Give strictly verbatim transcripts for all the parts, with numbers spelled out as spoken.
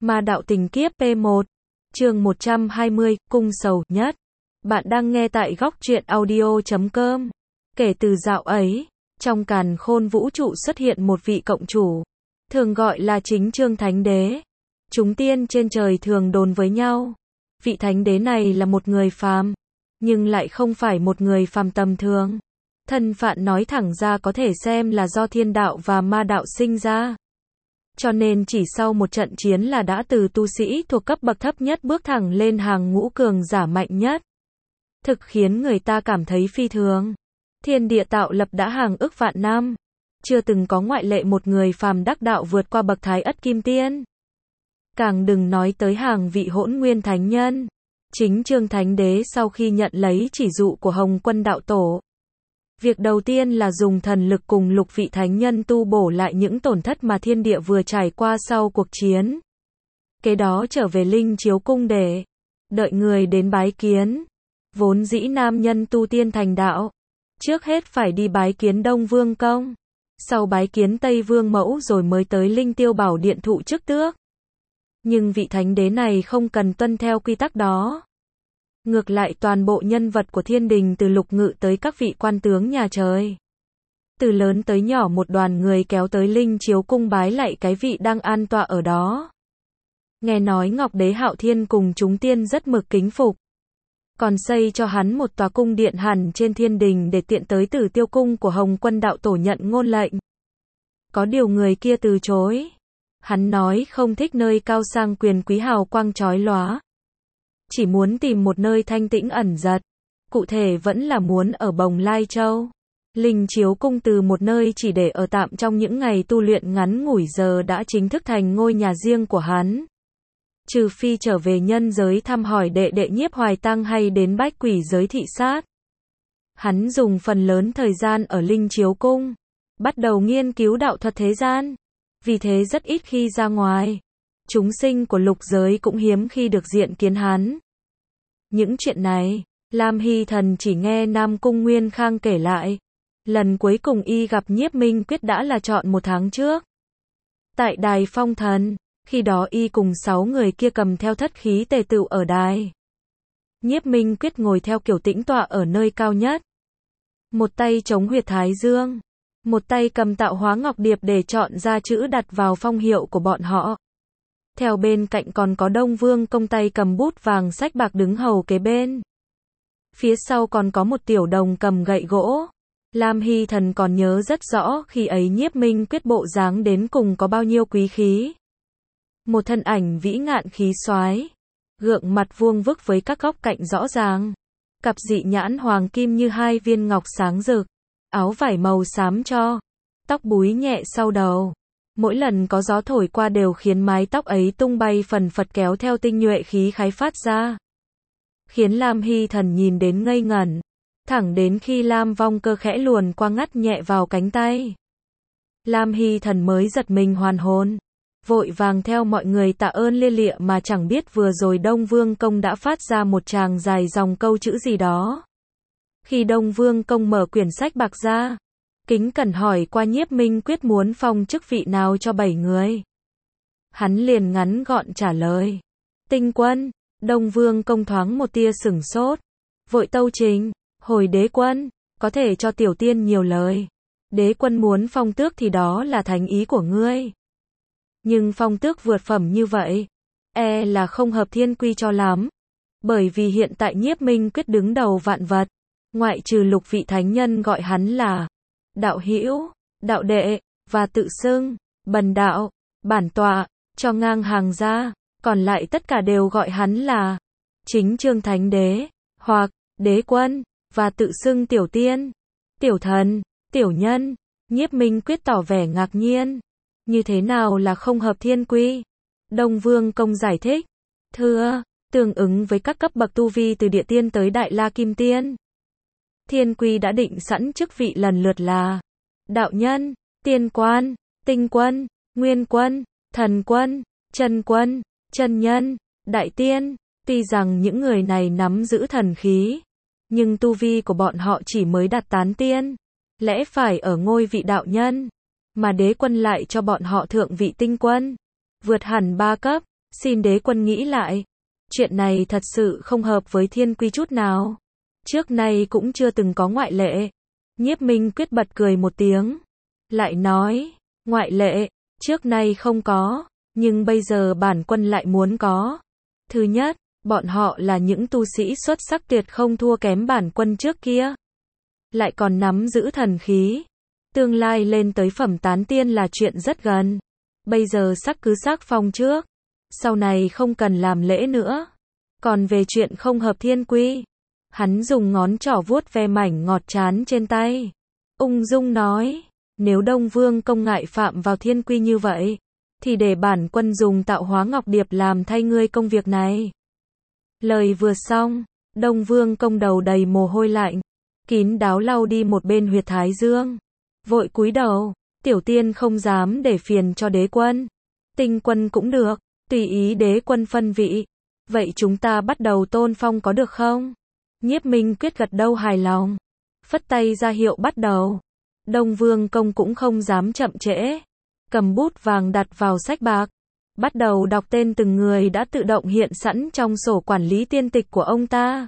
Ma đạo tình kiếp P một, chương một trăm hai mươi, cung sầu nhất. Bạn đang nghe tại góc truyện audio chấm com. Kể từ dạo ấy, trong càn khôn vũ trụ xuất hiện một vị cộng chủ, thường gọi là chính Chương Thánh Đế. Chúng tiên trên trời thường đồn với nhau, vị Thánh Đế này là một người phàm, nhưng lại không phải một người phàm tầm thường. Thân phận nói thẳng ra có thể xem là do thiên đạo và ma đạo sinh ra. Cho nên chỉ sau một trận chiến là đã từ tu sĩ thuộc cấp bậc thấp nhất bước thẳng lên hàng ngũ cường giả mạnh nhất. Thực khiến người ta cảm thấy phi thường. Thiên địa tạo lập đã hàng ức vạn năm, chưa từng có ngoại lệ một người phàm đắc đạo vượt qua bậc Thái Ất Kim Tiên. Càng đừng nói tới hàng vị hỗn nguyên thánh nhân. Chính Chương Thánh Đế sau khi nhận lấy chỉ dụ của Hồng Quân đạo tổ, việc đầu tiên là dùng thần lực cùng lục vị thánh nhân tu bổ lại những tổn thất mà thiên địa vừa trải qua sau cuộc chiến. Kế đó trở về Linh Chiếu Cung để đợi người đến bái kiến. Vốn dĩ nam nhân tu tiên thành đạo, trước hết phải đi bái kiến Đông Vương Công, sau bái kiến Tây Vương Mẫu rồi mới tới Linh Tiêu Bảo Điện thụ chức tước. Nhưng vị Thánh Đế này không cần tuân theo quy tắc đó. Ngược lại toàn bộ nhân vật của thiên đình từ lục ngự tới các vị quan tướng nhà trời, từ lớn tới nhỏ một đoàn người kéo tới Linh Chiếu Cung bái lạy cái vị đang an tọa ở đó. Nghe nói Ngọc Đế Hạo Thiên cùng chúng tiên rất mực kính phục, còn xây cho hắn một tòa cung điện hẳn trên thiên đình để tiện tới Tử Tiêu Cung của Hồng Quân đạo tổ nhận ngôn lệnh. Có điều người kia từ chối. Hắn nói không thích nơi cao sang quyền quý hào quang chói lóa, chỉ muốn tìm một nơi thanh tĩnh ẩn giật. Cụ thể vẫn là muốn ở Bồng Lai Châu. Linh Chiếu Cung từ một nơi chỉ để ở tạm trong những ngày tu luyện ngắn ngủi giờ đã chính thức thành ngôi nhà riêng của hắn. Trừ phi trở về nhân giới thăm hỏi đệ đệ Nhiếp Hoài Tăng hay đến Bách Quỷ giới thị sát. Hắn dùng phần lớn thời gian ở Linh Chiếu Cung, bắt đầu nghiên cứu đạo thuật thế gian. Vì thế rất ít khi ra ngoài. Chúng sinh của lục giới cũng hiếm khi được diện kiến hắn. Những chuyện này, Lam Hy Thần chỉ nghe Nam Cung Nguyên Khang kể lại. Lần cuối cùng y gặp Nhiếp Minh Quyết đã là trọn một tháng trước. Tại Đài Phong Thần, khi đó y cùng sáu người kia cầm theo thất khí tề tựu ở đài. Nhiếp Minh Quyết ngồi theo kiểu tĩnh tọa ở nơi cao nhất. Một tay chống huyệt thái dương, một tay cầm tạo hóa ngọc điệp để chọn ra chữ đặt vào phong hiệu của bọn họ. Theo bên cạnh còn có Đông Vương Công tay cầm bút vàng sách bạc đứng hầu kế bên. Phía sau còn có một tiểu đồng cầm gậy gỗ. Lam Hy Thần còn nhớ rất rõ khi ấy Nhiếp Minh Quyết bộ dáng đến cùng có bao nhiêu quý khí. Một thân ảnh vĩ ngạn khí soái, gượng mặt vuông vức với các góc cạnh rõ ràng. Cặp dị nhãn hoàng kim như hai viên ngọc sáng rực. Áo vải màu xám cho, tóc búi nhẹ sau đầu. Mỗi lần có gió thổi qua đều khiến mái tóc ấy tung bay phần phật kéo theo tinh nhuệ khí khái phát ra. Khiến Lam Hy Thần nhìn đến ngây ngẩn. Thẳng đến khi Lam Vong Cơ khẽ luồn qua ngắt nhẹ vào cánh tay. Lam Hy Thần mới giật mình hoàn hồn. Vội vàng theo mọi người tạ ơn lia lịa mà chẳng biết vừa rồi Đông Vương Công đã phát ra một tràng dài dòng câu chữ gì đó. Khi Đông Vương Công mở quyển sách bạc ra, kính cẩn hỏi qua Nhiếp Minh Quyết muốn phong chức vị nào cho bảy người. Hắn liền ngắn gọn trả lời. Tinh quân. Đông Vương Công thoáng một tia sửng sốt. Vội tâu trình. Hồi đế quân, có thể cho tiểu tiên nhiều lời. Đế quân muốn phong tước thì đó là thánh ý của ngươi. Nhưng phong tước vượt phẩm như vậy, e là không hợp thiên quy cho lắm. Bởi vì hiện tại Nhiếp Minh Quyết đứng đầu vạn vật. Ngoại trừ lục vị thánh nhân gọi hắn là đạo hữu, đạo đệ, và tự xưng bần đạo, bản tọa, cho ngang hàng ra, còn lại tất cả đều gọi hắn là chính Chương Thánh Đế, hoặc đế quân, và tự xưng tiểu tiên, tiểu thần, tiểu nhân. Nhiếp Minh Quyết tỏ vẻ ngạc nhiên. Như thế nào là không hợp thiên quy? Đông Vương Công giải thích. Thưa, tương ứng với các cấp bậc tu vi từ địa tiên tới đại la kim tiên. Thiên quy đã định sẵn chức vị lần lượt là đạo nhân, tiên quan, tinh quân, nguyên quân, thần quân, chân quân, chân nhân, đại tiên. Tuy rằng những người này nắm giữ thần khí, nhưng tu vi của bọn họ chỉ mới đạt tán tiên, lẽ phải ở ngôi vị đạo nhân, mà đế quân lại cho bọn họ thượng vị tinh quân, vượt hẳn ba cấp, Xin đế quân nghĩ lại. Chuyện này thật sự không hợp với thiên quy chút nào. Trước nay cũng chưa từng có ngoại lệ. Nhiếp Minh Quyết bật cười một tiếng. Lại nói, ngoại lệ, trước nay không có, nhưng bây giờ bản quân lại muốn có. Thứ nhất, bọn họ là những tu sĩ xuất sắc tuyệt không thua kém bản quân trước kia. Lại còn nắm giữ thần khí. Tương lai lên tới phẩm tán tiên là chuyện rất gần. Bây giờ sắc cứ sắc phong trước. Sau này không cần làm lễ nữa. Còn về chuyện không hợp thiên quy. Hắn dùng ngón trỏ vuốt ve mảnh ngọt chán trên tay. Ung dung nói. Nếu Đông Vương công ngại phạm vào thiên quy như vậy. Thì để bản quân dùng tạo hóa ngọc điệp làm thay ngươi công việc này. Lời vừa xong. Đông Vương công đầu đầy mồ hôi lạnh. Kín đáo lau đi một bên huyệt thái dương. Vội cúi đầu. Tiểu tiên không dám để phiền cho đế quân. Tinh quân cũng được. Tùy ý đế quân phân vị. Vậy chúng ta bắt đầu tôn phong có được không? Nhiếp Minh Quyết gật đầu hài lòng. Phất tay ra hiệu bắt đầu. Đông Vương công cũng không dám chậm trễ. Cầm bút vàng đặt vào sách bạc. Bắt đầu đọc tên từng người đã tự động hiện sẵn trong sổ quản lý tiên tịch của ông ta.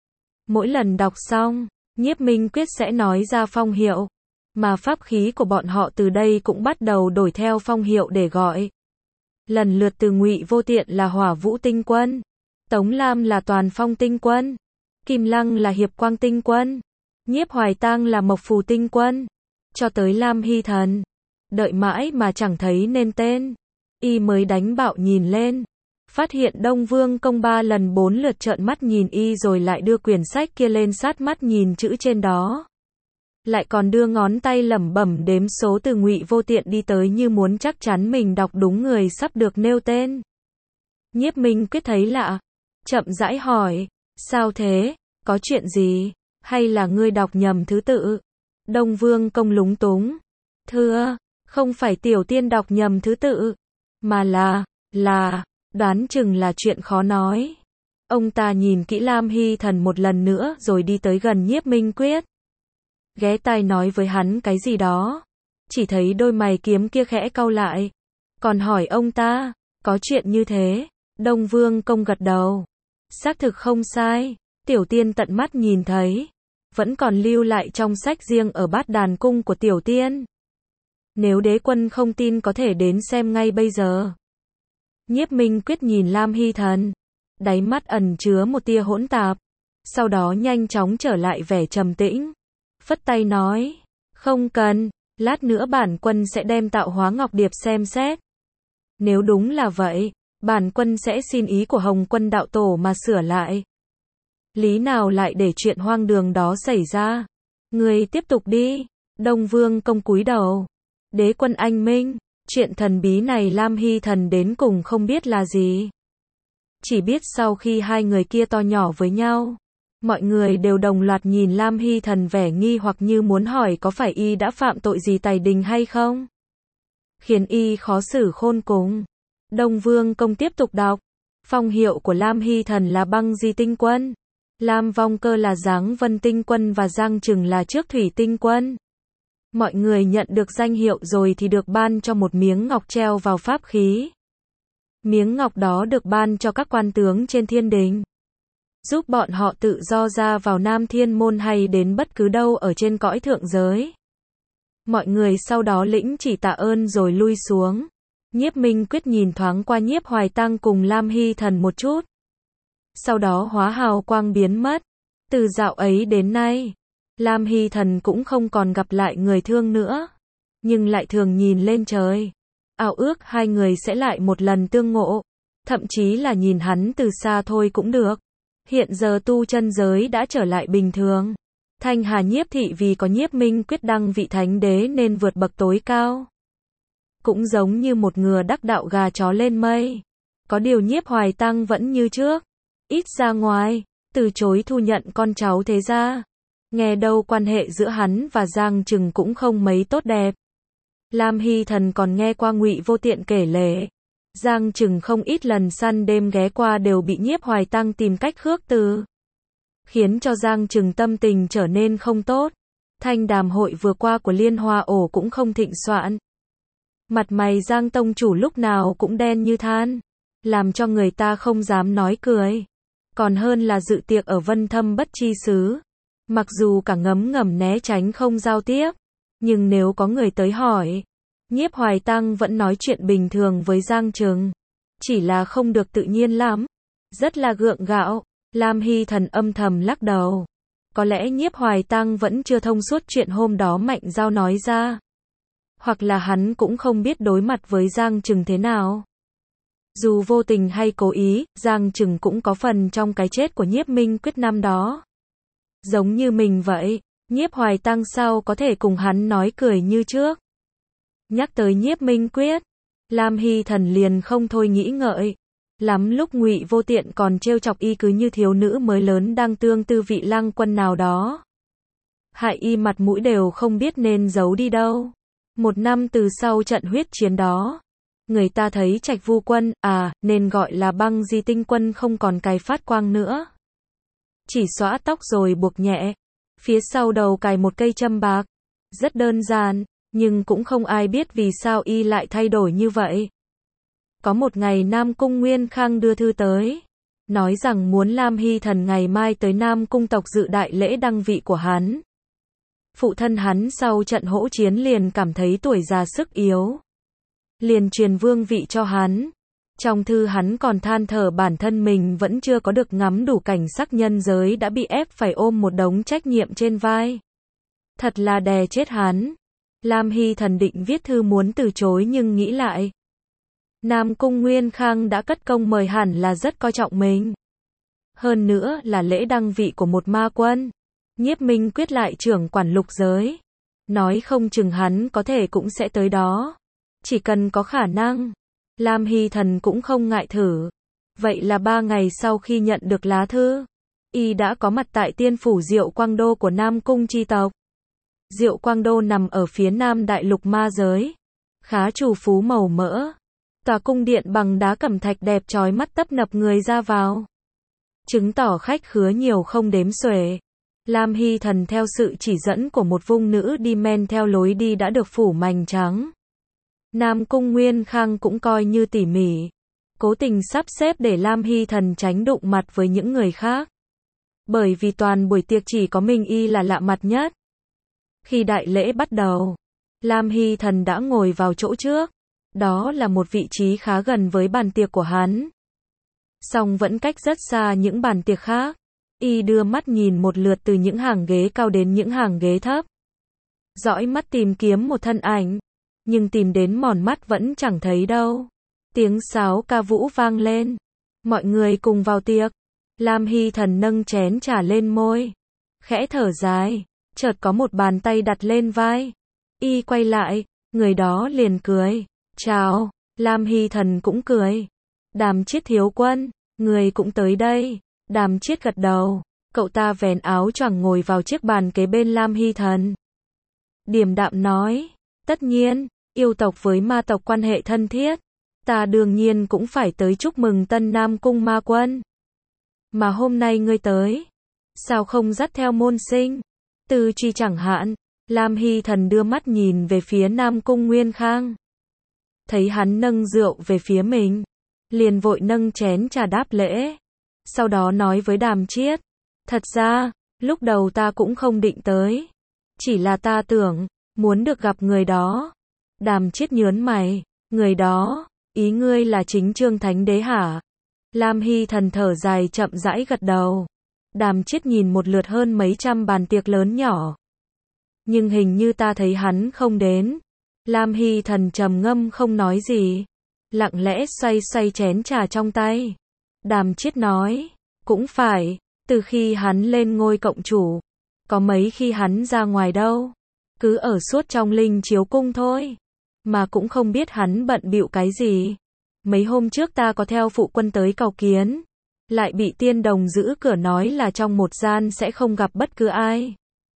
Mỗi lần đọc xong, Nhiếp Minh Quyết sẽ nói ra phong hiệu. Mà pháp khí của bọn họ từ đây cũng bắt đầu đổi theo phong hiệu để gọi. Lần lượt từ Ngụy Vô Tiện là Hỏa Vũ Tinh Quân, Tống Lam là Toàn Phong Tinh Quân, Kim Lăng là Hiệp Quang Tinh Quân, Nhiếp Hoài Tang là Mộc Phù Tinh Quân, cho tới Lam Hy Thần. Đợi mãi mà chẳng thấy nên tên. Y mới đánh bạo nhìn lên. Phát hiện Đông Vương công ba lần bốn lượt trợn mắt nhìn y rồi lại đưa quyển sách kia lên sát mắt nhìn chữ trên đó. Lại còn đưa ngón tay lẩm bẩm đếm số từ Ngụy Vô Tiện đi tới như muốn chắc chắn mình đọc đúng người sắp được nêu tên. Nhiếp Minh Quyết thấy lạ. Chậm rãi hỏi. Sao thế? Có chuyện gì? Hay là ngươi đọc nhầm thứ tự? Đông Vương công lúng túng. Thưa, không phải tiểu tiên đọc nhầm thứ tự. Mà là, là, đoán chừng là chuyện khó nói. Ông ta nhìn kỹ Lam Hy Thần một lần nữa rồi đi tới gần Nhiếp Minh Quyết. Ghé tai nói với hắn cái gì đó. Chỉ thấy đôi mày kiếm kia khẽ cau lại. Còn hỏi ông ta, có chuyện như thế. Đông Vương công gật đầu. Xác thực không sai. Tiểu tiên tận mắt nhìn thấy. Vẫn còn lưu lại trong sách riêng ở Bát Đàn Cung của tiểu tiên. Nếu đế quân không tin có thể đến xem ngay bây giờ. Nhiếp Minh Quyết nhìn Lam Hy Thần. Đáy mắt ẩn chứa một tia hỗn tạp. Sau đó nhanh chóng trở lại vẻ trầm tĩnh. Phất tay nói. Không cần. Lát nữa bản quân sẽ đem tạo hóa ngọc điệp xem xét. Nếu đúng là vậy, bản quân sẽ xin ý của Hồng Quân đạo tổ mà sửa lại. Lý nào lại để chuyện hoang đường đó xảy ra. Người tiếp tục đi. Đông Vương công cúi đầu. Đế quân anh minh. Chuyện thần bí này Lam Hy Thần đến cùng không biết là gì. Chỉ biết sau khi hai người kia to nhỏ với nhau, mọi người đều đồng loạt nhìn Lam Hy Thần vẻ nghi hoặc như muốn hỏi có phải y đã phạm tội gì tày đình hay không. Khiến y khó xử khôn cùng. Đông Vương công tiếp tục đọc. Phong hiệu của Lam Hy Thần là Băng Di Tinh Quân. Lam Vong Cơ là Giáng Vân Tinh Quân và Giang Trừng là Trước Thủy Tinh Quân. Mọi người nhận được danh hiệu rồi thì được ban cho một miếng ngọc treo vào pháp khí. Miếng ngọc đó được ban cho các quan tướng trên thiên đình. Giúp bọn họ tự do ra vào Nam Thiên Môn hay đến bất cứ đâu ở trên cõi thượng giới. Mọi người sau đó lĩnh chỉ tạ ơn rồi lui xuống. Nhiếp Minh Quyết nhìn thoáng qua Nhiếp Hoài Tang cùng Lam Hy Thần một chút. Sau đó hóa hào quang biến mất. Từ dạo ấy đến nay, Lam Hy Thần cũng không còn gặp lại người thương nữa. Nhưng lại thường nhìn lên trời. Ao ước hai người sẽ lại một lần tương ngộ. Thậm chí là nhìn hắn từ xa thôi cũng được. Hiện giờ tu chân giới đã trở lại bình thường. Thanh Hà Nhiếp thị vì có Nhiếp Minh Quyết đăng vị thánh đế nên vượt bậc tối cao. Cũng giống như một ngựa đắc đạo gà chó lên mây. Có điều Nhiếp Hoài Tang vẫn như trước. Ít ra ngoài, từ chối thu nhận con cháu thế gia. Nghe đâu quan hệ giữa hắn và Giang Trừng cũng không mấy tốt đẹp. Lam Hy Thần còn nghe qua Ngụy Vô Tiện kể lể. Giang Trừng không ít lần săn đêm ghé qua đều bị Nhiếp Hoài Tang tìm cách khước từ. Khiến cho Giang Trừng tâm tình trở nên không tốt. Thanh đàm hội vừa qua của Liên Hoa Ổ cũng không thịnh soạn. Mặt mày Giang tông chủ lúc nào cũng đen như than. làm cho người ta không dám nói cười. Còn hơn là dự tiệc ở Vân Thâm Bất Chi Xứ. Mặc dù cả ngấm ngầm né tránh không giao tiếp, nhưng nếu có người tới hỏi, Nhiếp Hoài Tăng vẫn nói chuyện bình thường với Giang Trừng. Chỉ là không được tự nhiên lắm. Rất là gượng gạo. Lam Hy Thần âm thầm lắc đầu. Có lẽ Nhiếp Hoài Tăng vẫn chưa thông suốt chuyện hôm đó Mạnh Giao nói ra. Hoặc là hắn cũng không biết đối mặt với Giang Trừng thế nào. Dù vô tình hay cố ý, Giang Trừng cũng có phần trong cái chết của Nhiếp Minh Quyết năm đó. Giống như mình vậy, Nhiếp Hoài Tăng sao có thể cùng hắn nói cười như trước. Nhắc tới Nhiếp Minh Quyết, Lam Hy Thần liền không thôi nghĩ ngợi. Lắm lúc Ngụy Vô Tiện còn trêu chọc y cứ như thiếu nữ mới lớn đang tương tư vị Lăng Quân nào đó. Hại y mặt mũi đều không biết nên giấu đi đâu. Một năm từ sau trận huyết chiến đó, người ta thấy Trạch Vu Quân, à, nên gọi là Băng Di Tinh Quân không còn cài phát quang nữa. Chỉ xõa tóc rồi buộc nhẹ, phía sau đầu cài một cây châm bạc. Rất đơn giản, nhưng cũng không ai biết vì sao y lại thay đổi như vậy. Có một ngày Nam Cung Nguyên Khang đưa thư tới, nói rằng muốn Lam Hy Thần ngày mai tới Nam Cung tộc dự đại lễ đăng vị của hắn. Phụ thân hắn sau trận hỗn chiến liền cảm thấy tuổi già sức yếu, liền truyền vương vị cho hắn. Trong thư hắn còn than thở bản thân mình vẫn chưa có được ngắm đủ cảnh sắc nhân giới đã bị ép phải ôm một đống trách nhiệm trên vai. Thật là đè chết hắn. Lam Hy Thần định viết thư muốn từ chối nhưng nghĩ lại. Nam Cung Nguyên Khang đã cất công mời hẳn là rất coi trọng mình. Hơn nữa là lễ đăng vị của một ma quân. Nhiếp Minh Quyết lại trưởng quản lục giới. Nói không chừng hắn có thể cũng sẽ tới đó. Chỉ cần có khả năng. Lam Hy Thần cũng không ngại thử. Vậy là ba ngày sau khi nhận được lá thư, y đã có mặt tại tiên phủ Diệu Quang Đô của Nam Cung chi tộc. Diệu Quang Đô nằm ở phía nam đại lục ma giới. Khá trù phú màu mỡ. Tòa cung điện bằng đá cẩm thạch đẹp chói mắt tấp nập người ra vào. Chứng tỏ khách khứa nhiều không đếm xuể. Lam Hy Thần theo sự chỉ dẫn của một vung nữ đi men theo lối đi đã được phủ mành trắng. Nam Cung Nguyên Khang cũng coi như tỉ mỉ, cố tình sắp xếp để Lam Hy Thần tránh đụng mặt với những người khác. Bởi vì toàn buổi tiệc chỉ có mình y là lạ mặt nhất. Khi đại lễ bắt đầu, Lam Hy Thần đã ngồi vào chỗ trước. Đó là một vị trí khá gần với bàn tiệc của hắn. Song vẫn cách rất xa những bàn tiệc khác. Y đưa mắt nhìn một lượt từ những hàng ghế cao đến những hàng ghế thấp. Dõi mắt tìm kiếm một thân ảnh. Nhưng tìm đến mòn mắt vẫn chẳng thấy đâu. Tiếng sáo ca vũ vang lên. Mọi người cùng vào tiệc. Lam Hy Thần nâng chén trà lên môi. Khẽ thở dài. Chợt có một bàn tay đặt lên vai. Y quay lại. Người đó liền cười. Chào. Lam Hy Thần cũng cười. Đàm Chiết thiếu quân. Người cũng tới đây. Đàm Chiết gật đầu. Cậu ta vén áo choàng ngồi vào chiếc bàn kế bên Lam Hy Thần. Điềm đạm nói. Tất nhiên. Yêu tộc với ma tộc quan hệ thân thiết. Ta đương nhiên cũng phải tới chúc mừng tân Nam Cung ma quân. Mà hôm nay ngươi tới. Sao không dắt theo môn sinh? Tư Truy chẳng hạn. Lam Hy Thần đưa mắt nhìn về phía Nam Cung Nguyên Khang. Thấy hắn nâng rượu về phía mình. Liền vội nâng chén trà đáp lễ. Sau đó nói với Đàm Chiết. Thật ra, lúc đầu ta cũng không định tới. Chỉ là ta tưởng, muốn được gặp người đó. Đàm Chiết nhớn mày. Người đó, ý ngươi là chính Trương Thánh Đế hả? Lam Hy Thần thở dài chậm rãi gật đầu. Đàm Chiết nhìn một lượt hơn mấy trăm bàn tiệc lớn nhỏ. Nhưng hình như ta thấy hắn không đến. Lam Hy Thần trầm ngâm không nói gì. Lặng lẽ xoay xoay chén trà trong tay. Đàm Chiết nói. Cũng phải, từ khi hắn lên ngôi cộng chủ. Có mấy khi hắn ra ngoài đâu. Cứ ở suốt trong Linh Chiếu Cung thôi. Mà cũng không biết hắn bận bịu cái gì. Mấy hôm trước ta có theo phụ quân tới cầu kiến. Lại bị tiên đồng giữ cửa nói là trong một gian sẽ không gặp bất cứ ai.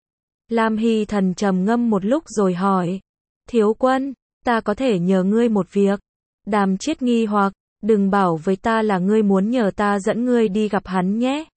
Lam Hy Thần trầm ngâm một lúc rồi hỏi. Thiếu quân, ta có thể nhờ ngươi một việc. Đàm Chiết nghi hoặc, đừng bảo với ta là ngươi muốn nhờ ta dẫn ngươi đi gặp hắn nhé.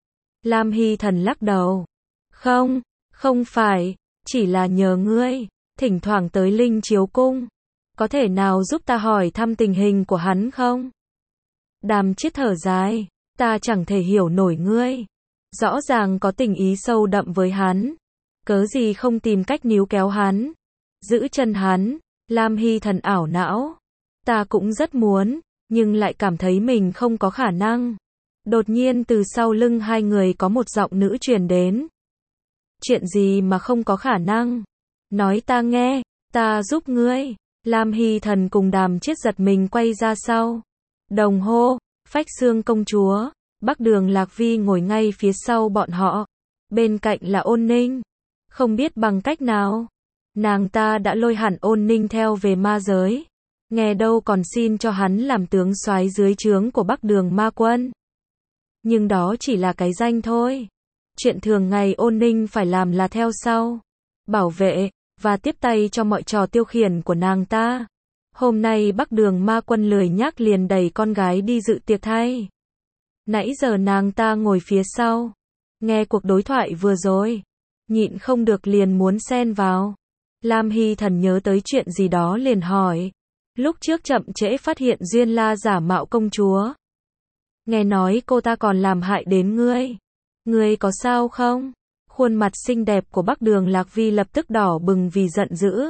Lam Hy Thần lắc đầu. Không, không phải, chỉ là nhờ ngươi, thỉnh thoảng tới Linh Chiếu Cung. Có thể nào giúp ta hỏi thăm tình hình của hắn không? Đàm Chiết thở dài, ta chẳng thể hiểu nổi ngươi. Rõ ràng có tình ý sâu đậm với hắn. Cớ gì không tìm cách níu kéo hắn, giữ chân hắn. Lam Hy Thần ảo não. Ta cũng rất muốn, nhưng lại cảm thấy mình không có khả năng. Đột nhiên từ sau lưng hai người có một giọng nữ truyền đến. Chuyện gì mà không có khả năng? Nói ta nghe, ta giúp ngươi. Lam Hy Thần cùng Đàm Chiết giật mình quay ra sau. Đồng hô, Phách Xương công chúa. Bắc Đường Lạc Vi ngồi ngay phía sau bọn họ. Bên cạnh là Ôn Ninh. Không biết bằng cách nào, nàng ta đã lôi hẳn Ôn Ninh theo về ma giới. Nghe đâu còn xin cho hắn làm tướng soái dưới trướng của Bắc Đường ma quân. Nhưng đó chỉ là cái danh thôi. Chuyện thường ngày Ôn Ninh phải làm là theo sau, bảo vệ, và tiếp tay cho mọi trò tiêu khiển của nàng ta. Hôm nay Bắc Đường ma quân lười nhác liền đẩy con gái đi dự tiệc thay. Nãy giờ nàng ta ngồi phía sau, nghe cuộc đối thoại vừa rồi, nhịn không được liền muốn xen vào. Lam Hy Thần nhớ tới chuyện gì đó liền hỏi. Lúc trước chậm trễ phát hiện Duyên La giả mạo công chúa. Nghe nói cô ta còn làm hại đến ngươi. Ngươi có sao không? Khuôn mặt xinh đẹp của Bắc Đường Lạc Vi lập tức đỏ bừng vì giận dữ.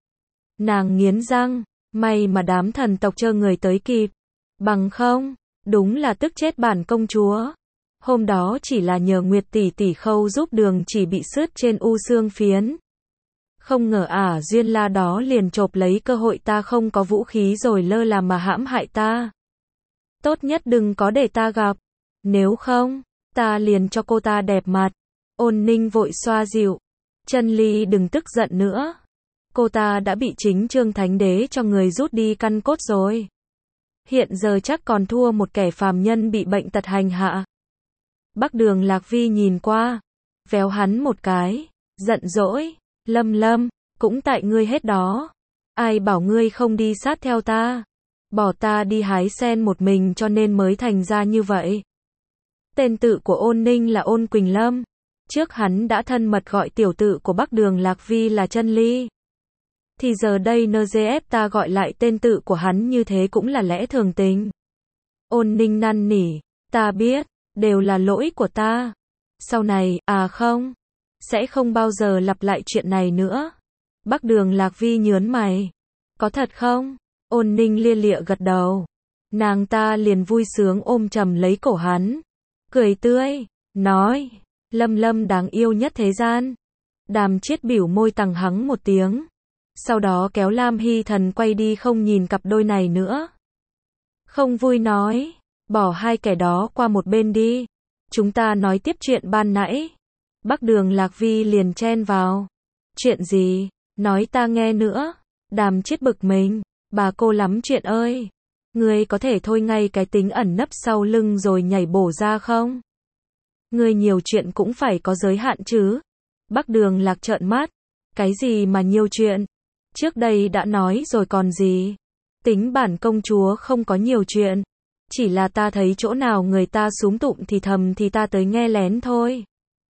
Nàng nghiến răng, may mà đám thần tộc chờ người tới kịp. Bằng không, đúng là tức chết bản công chúa. Hôm đó chỉ là nhờ Nguyệt tỷ tỷ khâu giúp Đường chỉ bị sứt trên u xương phiến. Không ngờ ả Duyên La đó liền chộp lấy cơ hội ta không có vũ khí rồi lơ là mà hãm hại ta. Tốt nhất đừng có để ta gặp. Nếu không, ta liền cho cô ta đẹp mặt. Ôn Ninh vội xoa dịu. Chân Ly đừng tức giận nữa. Cô ta đã bị chính Trương Thánh Đế cho người rút đi căn cốt rồi. Hiện giờ chắc còn thua một kẻ phàm nhân bị bệnh tật hành hạ. Bắc Đường Lạc Vi nhìn qua, véo hắn một cái, giận dỗi. Lâm Lâm, cũng tại ngươi hết đó. Ai bảo ngươi không đi sát theo ta? Bỏ ta đi hái sen một mình cho nên mới thành ra như vậy. Tên tự của Ôn Ninh là Ôn Quỳnh Lâm. Trước hắn đã thân mật gọi tiểu tự của Bắc Đường Lạc Vi là Chân Ly. Thì giờ đây en giê ép ta gọi lại tên tự của hắn như thế cũng là lẽ thường tình. Ôn Ninh năn nỉ, ta biết, đều là lỗi của ta. Sau này, à không, sẽ không bao giờ lặp lại chuyện này nữa. Bắc Đường Lạc Vi nhớn mày. Có thật không? Ôn Ninh lia lịa gật đầu. Nàng ta liền vui sướng ôm chầm lấy cổ hắn. Cười tươi, nói, Lâm Lâm đáng yêu nhất thế gian. Đàm Chiết bỉu môi tằng hắng một tiếng. Sau đó kéo Lam Hy Thần quay đi không nhìn cặp đôi này nữa. Không vui nói, bỏ hai kẻ đó qua một bên đi. Chúng ta nói tiếp chuyện ban nãy. Bắc Đường Lạc Vi liền chen vào. Chuyện gì? Nói ta nghe nữa. Đàm Chiết bực mình. Bà cô lắm chuyện ơi. Ngươi có thể thôi ngay cái tính ẩn nấp sau lưng rồi nhảy bổ ra không? Ngươi nhiều chuyện cũng phải có giới hạn chứ. Bắc Đường Lạc trợn mắt. Cái gì mà nhiều chuyện? Trước đây đã nói rồi còn gì? Tính bản công chúa không có nhiều chuyện. Chỉ là ta thấy chỗ nào người ta súm tụm thì thầm thì ta tới nghe lén thôi.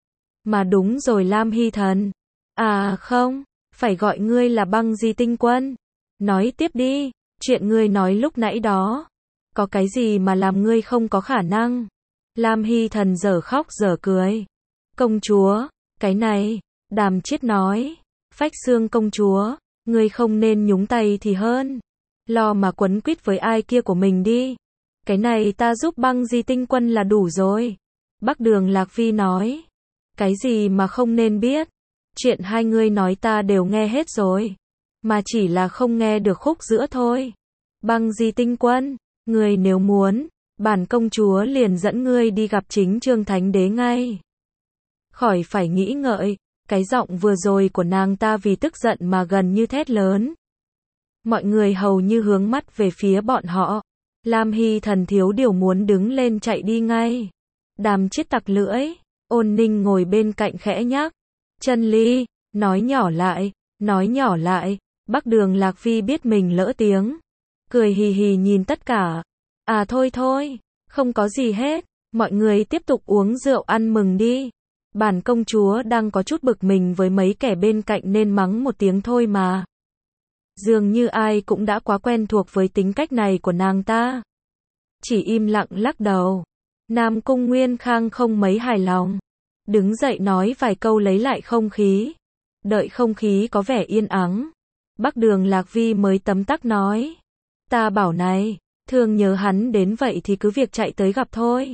Mà đúng rồi Lam Hy Thần. À không, phải gọi ngươi là Băng Di Tinh Quân. Nói tiếp đi, chuyện ngươi nói lúc nãy đó. Có cái gì mà làm ngươi không có khả năng? Lam Hy Thần dở khóc dở cười. Công chúa, cái này, Đàm Chiết nói. Phách Xương công chúa, ngươi không nên nhúng tay thì hơn. Lo mà quấn quýt với ai kia của mình đi. Cái này ta giúp Băng Di Tinh Quân là đủ rồi. Bắc Đường Lạc Vi nói. Cái gì mà không nên biết? Chuyện hai ngươi nói ta đều nghe hết rồi. Mà chỉ là không nghe được khúc giữa thôi. Băng Di Tinh Quân, ngươi nếu muốn, bản công chúa liền dẫn ngươi đi gặp chính Trương Thánh Đế ngay. Khỏi phải nghĩ ngợi, cái giọng vừa rồi của nàng ta vì tức giận mà gần như thét lớn. Mọi người hầu như hướng mắt về phía bọn họ. Lam Hy Thần thiếu điều muốn đứng lên chạy đi ngay. Đàm Chiết tặc lưỡi. Ôn Ninh ngồi bên cạnh khẽ nhắc. Chân Ly, nói nhỏ lại, nói nhỏ lại. Bắc Đường Lạc Vi biết mình lỡ tiếng. Cười hì hì nhìn tất cả. À thôi thôi, không có gì hết. Mọi người tiếp tục uống rượu ăn mừng đi. Bản công chúa đang có chút bực mình với mấy kẻ bên cạnh nên mắng một tiếng thôi mà. Dường như ai cũng đã quá quen thuộc với tính cách này của nàng ta. chỉ im lặng lắc đầu. Nam Cung Nguyên Khang không mấy hài lòng. Đứng dậy nói vài câu lấy lại không khí. Đợi không khí có vẻ yên ắng. Bắc Đường Lạc Vi mới tấm tắc nói. Ta bảo này, thương nhớ hắn đến vậy thì cứ việc chạy tới gặp thôi.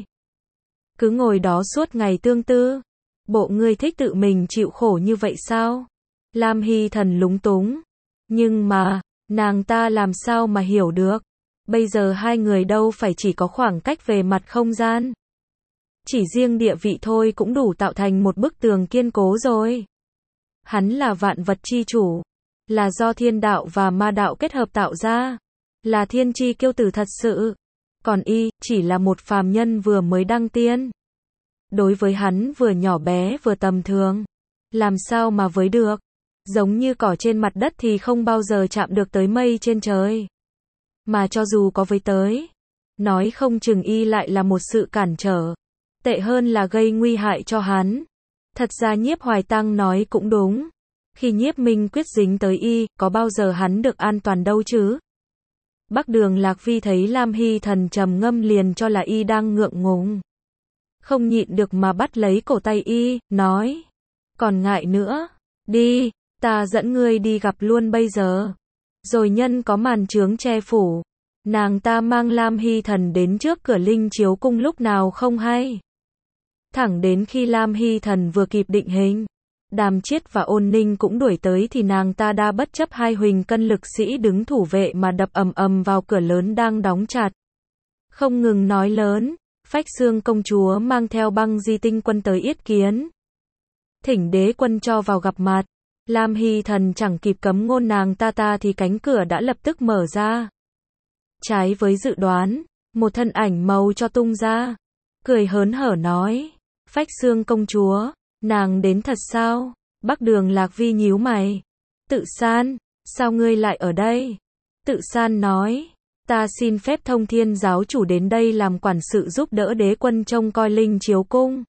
Cứ ngồi đó suốt ngày tương tư. Bộ ngươi thích tự mình chịu khổ như vậy sao? Lam Hy Thần lúng túng. Nhưng mà, nàng ta làm sao mà hiểu được. Bây giờ hai người đâu phải chỉ có khoảng cách về mặt không gian. Chỉ riêng địa vị thôi cũng đủ tạo thành một bức tường kiên cố rồi. Hắn là vạn vật chi chủ. Là do thiên đạo và ma đạo kết hợp tạo ra. Là thiên chi kiêu tử thật sự. Còn y, chỉ là một phàm nhân vừa mới đăng tiên. Đối với hắn vừa nhỏ bé vừa tầm thường. Làm sao mà với được. Giống như cỏ trên mặt đất thì không bao giờ chạm được tới mây trên trời. Mà cho dù có với tới, nói không chừng y lại là một sự cản trở. Tệ hơn là gây nguy hại cho hắn. Thật ra Nhiếp Hoài Tăng nói cũng đúng. Khi Nhiếp Minh Quyết dính tới y, có bao giờ hắn được an toàn đâu chứ? Bắc Đường Lạc Vi thấy Lam Hy Thần trầm ngâm liền cho là y đang ngượng ngùng. Không nhịn được mà bắt lấy cổ tay y, nói. Còn ngại nữa. Đi, ta dẫn ngươi đi gặp luôn bây giờ. Rồi nhân có màn chướng che phủ. Nàng ta mang Lam Hy Thần đến trước cửa Linh Chiếu Cung lúc nào không hay. Thẳng đến khi Lam Hy Thần vừa kịp định hình. Đàm Chiết và Ôn Ninh cũng đuổi tới thì nàng ta đã bất chấp hai huỳnh cân lực sĩ đứng thủ vệ mà đập ầm ầm vào cửa lớn đang đóng chặt. Không ngừng nói lớn, Phách Xương công chúa mang theo Băng Di Tinh quân tới yết kiến. Thỉnh đế quân cho vào gặp mặt. Lam Hy Thần chẳng kịp cấm ngôn nàng ta ta thì cánh cửa đã lập tức mở ra. Trái với dự đoán, một thân ảnh màu cho tung ra. Cười hớn hở nói, Phách Xương công chúa, nàng đến thật sao? Bắc Đường Lạc Vi nhíu mày. Tự San, sao ngươi lại ở đây? Tự San nói, ta xin phép Thông Thiên giáo chủ đến đây làm quản sự giúp đỡ đế quân trông coi Linh Chiếu Cung.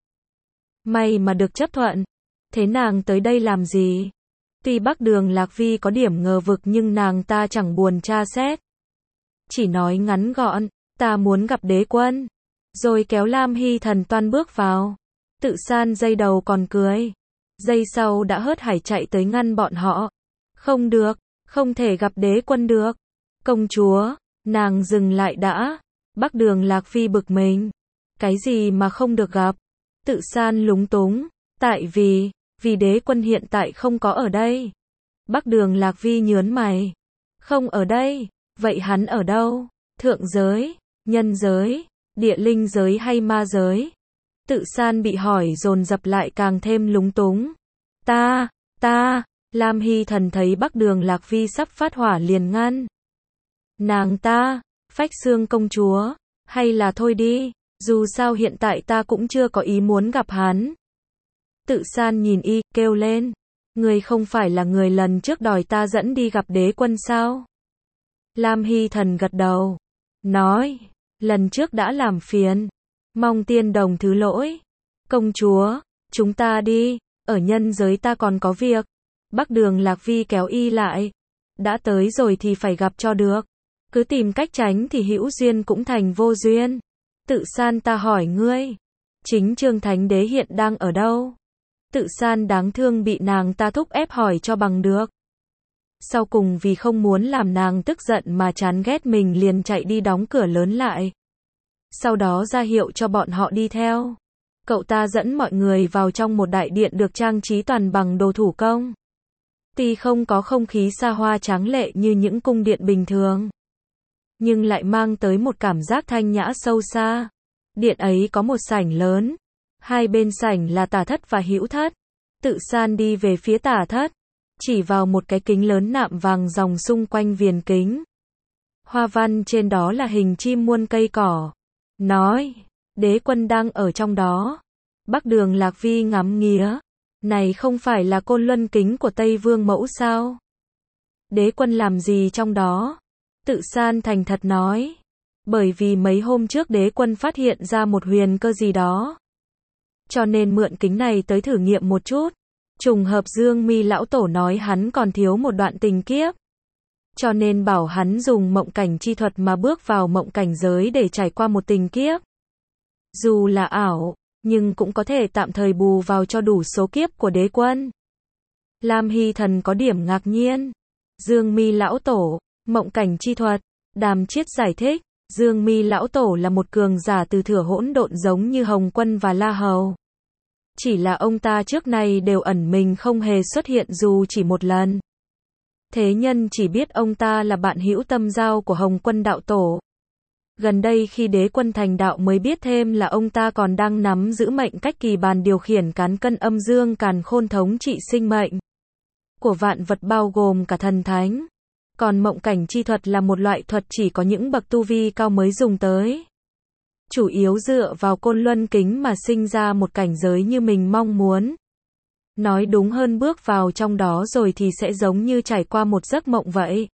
May mà được chấp thuận. Thế nàng tới đây làm gì? Tuy Bắc Đường Lạc Vi có điểm ngờ vực nhưng nàng ta chẳng buồn tra xét. Chỉ nói ngắn gọn, ta muốn gặp đế quân. Rồi kéo Lam Hy Thần toan bước vào. Tự San dây đầu còn cười. Giây sau đã hớt hải chạy tới ngăn bọn họ. Không được, không thể gặp đế quân được. Công chúa, nàng dừng lại đã. Bắc Đường Lạc Vi bực mình. Cái gì mà không được gặp? Tự San lúng túng. Tại vì, vì đế quân hiện tại không có ở đây. Bắc Đường Lạc Vi nhớn mày. Không ở đây, vậy hắn ở đâu? Thượng giới, nhân giới, địa linh giới hay ma giới? Tự San bị hỏi dồn dập lại càng thêm lúng túng. Ta, ta, Lam Hy Thần thấy Bắc Đường Lạc Vi sắp phát hỏa liền ngăn. Nàng ta, Phách Xương công chúa, hay là thôi đi, dù sao hiện tại ta cũng chưa có ý muốn gặp hắn. Tự San nhìn y, kêu lên. Người không phải là người lần trước đòi ta dẫn đi gặp đế quân sao? Lam Hy Thần gật đầu. Nói, lần trước đã làm phiền. Mong tiên đồng thứ lỗi. Công chúa, chúng ta đi, ở nhân giới ta còn có việc. Bắc Đường Lạc Vi kéo y lại. Đã tới rồi thì phải gặp cho được. Cứ tìm cách tránh thì hữu duyên cũng thành vô duyên. Tự San ta hỏi ngươi. Chính Trương Thánh Đế hiện đang ở đâu? Tự San đáng thương bị nàng ta thúc ép hỏi cho bằng được. Sau cùng vì không muốn làm nàng tức giận mà chán ghét mình liền chạy đi đóng cửa lớn lại. Sau đó ra hiệu cho bọn họ đi theo. Cậu ta dẫn mọi người vào trong một đại điện được trang trí toàn bằng đồ thủ công. Tuy không có không khí xa hoa tráng lệ như những cung điện bình thường, nhưng lại mang tới một cảm giác thanh nhã sâu xa. Điện ấy có một sảnh lớn. Hai bên sảnh là tả thất và hữu thất. Tự San đi về phía tả thất. Chỉ vào một cái kính lớn nạm vàng ròng xung quanh viền kính. Hoa văn trên đó là hình chim muôn cây cỏ. Nói, đế quân đang ở trong đó. Bắc Đường Lạc Vi ngắm nghía. Này không phải là Côn Luân kính của Tây Vương Mẫu sao? Đế quân làm gì trong đó? Tự San thành thật nói. Bởi vì mấy hôm trước đế quân phát hiện ra một huyền cơ gì đó. Cho nên mượn kính này tới thử nghiệm một chút. Trùng hợp Dương Mi lão tổ nói hắn còn thiếu một đoạn tình kiếp. cho nên bảo hắn dùng mộng cảnh chi thuật mà bước vào mộng cảnh giới để trải qua một tình kiếp. Dù là ảo, nhưng cũng có thể tạm thời bù vào cho đủ số kiếp của đế quân. Lam Hy Thần có điểm ngạc nhiên. Dương Mi lão tổ, mộng cảnh chi thuật. Đàm Chiết giải thích, Dương Mi lão tổ là một cường giả từ thửa hỗn độn giống như Hồng Quân và La Hầu. Chỉ là ông ta trước này đều ẩn mình không hề xuất hiện dù chỉ một lần. Thế nhân chỉ biết ông ta là bạn hữu tâm giao của Hồng Quân đạo tổ. Gần đây khi đế quân thành đạo mới biết thêm là ông ta còn đang nắm giữ mệnh cách kỳ bàn điều khiển cán cân âm dương càn khôn thống trị sinh mệnh của vạn vật bao gồm cả thần thánh. Còn mộng cảnh chi thuật là một loại thuật chỉ có những bậc tu vi cao mới dùng tới. Chủ yếu dựa vào côn luân kính mà sinh ra một cảnh giới như mình mong muốn. Nói đúng hơn bước vào trong đó rồi thì sẽ giống như trải qua một giấc mộng vậy.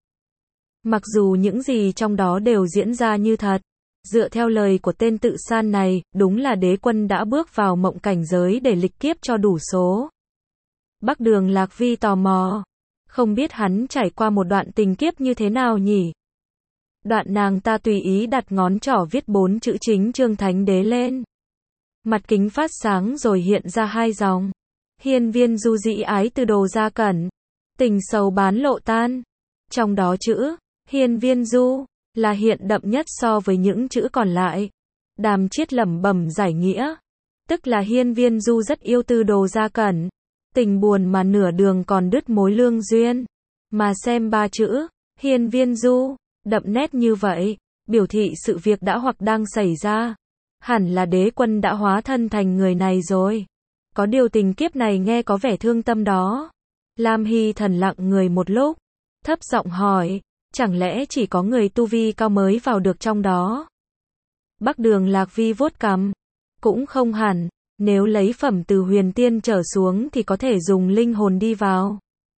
Mặc dù những gì trong đó đều diễn ra như thật. Dựa theo lời của tên tự san này, đúng là đế quân đã bước vào mộng cảnh giới để lịch kiếp cho đủ số. Bắc Đường Lạc Vi tò mò. Không biết hắn trải qua một đoạn tình kiếp như thế nào nhỉ? Đoạn nàng ta tùy ý đặt ngón trỏ viết bốn chữ chính chương thánh đế lên. Mặt kính phát sáng rồi hiện ra hai dòng. Hiên viên du dĩ ái từ đồ ra cẩn. Tình sầu bán lộ tan. Trong đó chữ, hiên viên du, là hiện đậm nhất so với những chữ còn lại. Đàm Chiết lẩm bẩm giải nghĩa. Tức là hiên viên du rất yêu tư đồ ra cẩn. Tình buồn mà nửa đường còn đứt mối lương duyên. Mà xem ba chữ, hiên viên du, đậm nét như vậy, biểu thị sự việc đã hoặc đang xảy ra. Hẳn là đế quân đã hóa thân thành người này rồi. Có điều tình kiếp này nghe có vẻ thương tâm đó. Lam Hy Thần lặng người một lúc, thấp giọng hỏi, chẳng lẽ chỉ có người tu vi cao mới vào được trong đó? Bắc Đường Lạc Vi vuốt cằm, cũng không hẳn, nếu lấy phẩm từ huyền tiên trở xuống thì có thể dùng linh hồn đi vào.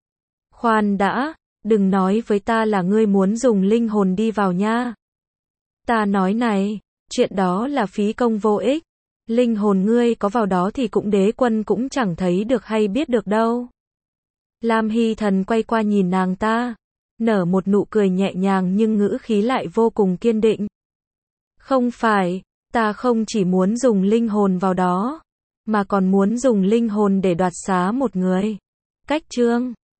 Khoan đã, đừng nói với ta là ngươi muốn dùng linh hồn đi vào nha. Ta nói này, chuyện đó là phí công vô ích. Linh hồn ngươi có vào đó thì cũng đế quân cũng chẳng thấy được hay biết được đâu. Lam Hy Thần quay qua nhìn nàng ta, nở một nụ cười nhẹ nhàng nhưng ngữ khí lại vô cùng kiên định. Không phải, ta không chỉ muốn dùng linh hồn vào đó, mà còn muốn dùng linh hồn để đoạt xá một người. Cách chương